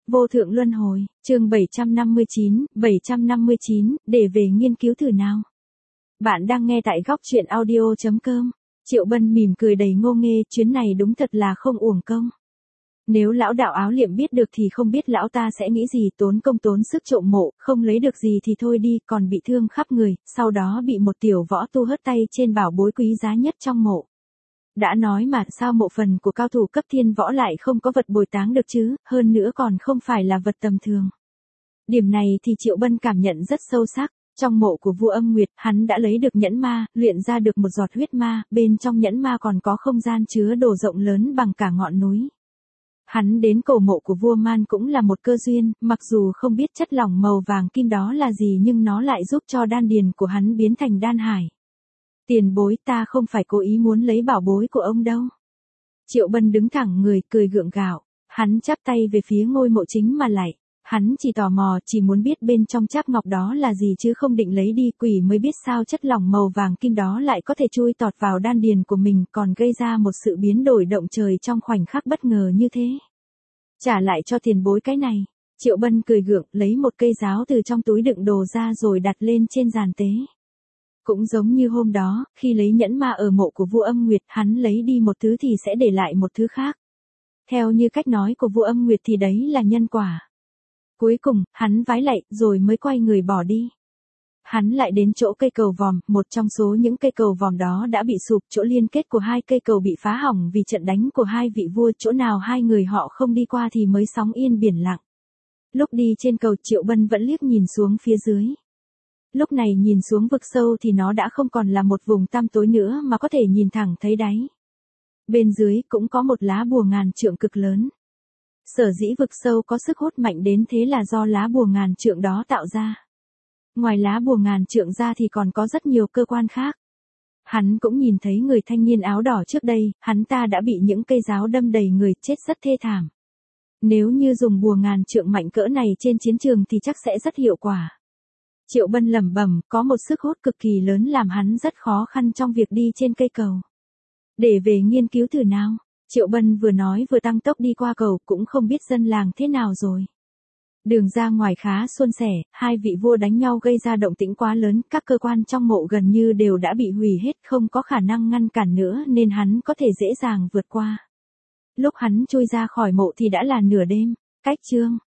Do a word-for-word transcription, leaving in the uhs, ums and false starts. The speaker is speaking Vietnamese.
Vô thượng luân hồi, chương bảy trăm năm mươi chín, bảy trăm năm mươi chín, để về nghiên cứu thử nào. Bạn đang nghe tại góc truyện audio chấm com. Triệu Bân mỉm cười đầy ngô nghê, chuyến này đúng thật là không uổng công. Nếu lão đạo áo liệm biết được thì không biết lão ta sẽ nghĩ gì, tốn công tốn sức trộm mộ, không lấy được gì thì thôi đi, còn bị thương khắp người, sau đó bị một tiểu võ tu hất tay trên bảo bối quý giá nhất trong mộ. Đã nói mà, sao mộ phần của cao thủ cấp thiên võ lại không có vật bồi táng được chứ, hơn nữa còn không phải là vật tầm thường. Điểm này thì Triệu Bân cảm nhận rất sâu sắc. Trong mộ của vua Âm Nguyệt, hắn đã lấy được nhẫn ma, luyện ra được một giọt huyết ma, bên trong nhẫn ma còn có không gian chứa đồ rộng lớn bằng cả ngọn núi. Hắn đến cổ mộ của vua Man cũng là một cơ duyên, mặc dù không biết chất lỏng màu vàng kim đó là gì nhưng nó lại giúp cho đan điền của hắn biến thành đan hải. Tiền bối, ta không phải cố ý muốn lấy bảo bối của ông đâu. Triệu Bân đứng thẳng người, cười gượng gạo, hắn chắp tay về phía ngôi mộ chính mà lạy. Hắn chỉ tò mò, chỉ muốn biết bên trong cháp ngọc đó là gì chứ không định lấy đi, quỷ mới biết sao chất lỏng màu vàng kim đó lại có thể chui tọt vào đan điền của mình, còn gây ra một sự biến đổi động trời trong khoảnh khắc bất ngờ như thế. Trả lại cho tiền bối cái này. Triệu Bân cười gượng, lấy một cây giáo từ trong túi đựng đồ ra rồi đặt lên trên giàn tế. Cũng giống như hôm đó, khi lấy nhẫn ma ở mộ của vua Âm Nguyệt, hắn lấy đi một thứ thì sẽ để lại một thứ khác. Theo như cách nói của vua Âm Nguyệt thì đấy là nhân quả. Cuối cùng, hắn vái lạy, rồi mới quay người bỏ đi. Hắn lại đến chỗ cây cầu vòm, một trong số những cây cầu vòm đó đã bị sụp, chỗ liên kết của hai cây cầu bị phá hỏng vì trận đánh của hai vị vua, chỗ nào hai người họ không đi qua thì mới sóng yên biển lặng. Lúc đi trên cầu, Triệu Bân vẫn liếc nhìn xuống phía dưới. Lúc này nhìn xuống vực sâu thì nó đã không còn là một vùng tăm tối nữa mà có thể nhìn thẳng thấy đáy. Bên dưới cũng có một lá bùa ngàn trượng cực lớn. Sở dĩ vực sâu có sức hút mạnh đến thế là do lá bùa ngàn trượng đó tạo ra. Ngoài lá bùa ngàn trượng ra thì còn có rất nhiều cơ quan khác. Hắn cũng nhìn thấy người thanh niên áo đỏ trước đây, hắn ta đã bị những cây giáo đâm đầy người, chết rất thê thảm. Nếu như dùng bùa ngàn trượng mạnh cỡ này trên chiến trường thì chắc sẽ rất hiệu quả. Triệu Bân lẩm bẩm, có một sức hút cực kỳ lớn làm hắn rất khó khăn trong việc đi trên cây cầu. Để về nghiên cứu thử nào. Triệu Bân vừa nói vừa tăng tốc đi qua cầu, cũng không biết dân làng thế nào rồi. Đường ra ngoài khá suôn sẻ, hai vị vua đánh nhau gây ra động tĩnh quá lớn, các cơ quan trong mộ gần như đều đã bị hủy hết, không có khả năng ngăn cản nữa nên hắn có thể dễ dàng vượt qua. Lúc hắn chui ra khỏi mộ thì đã là nửa đêm. Cách chương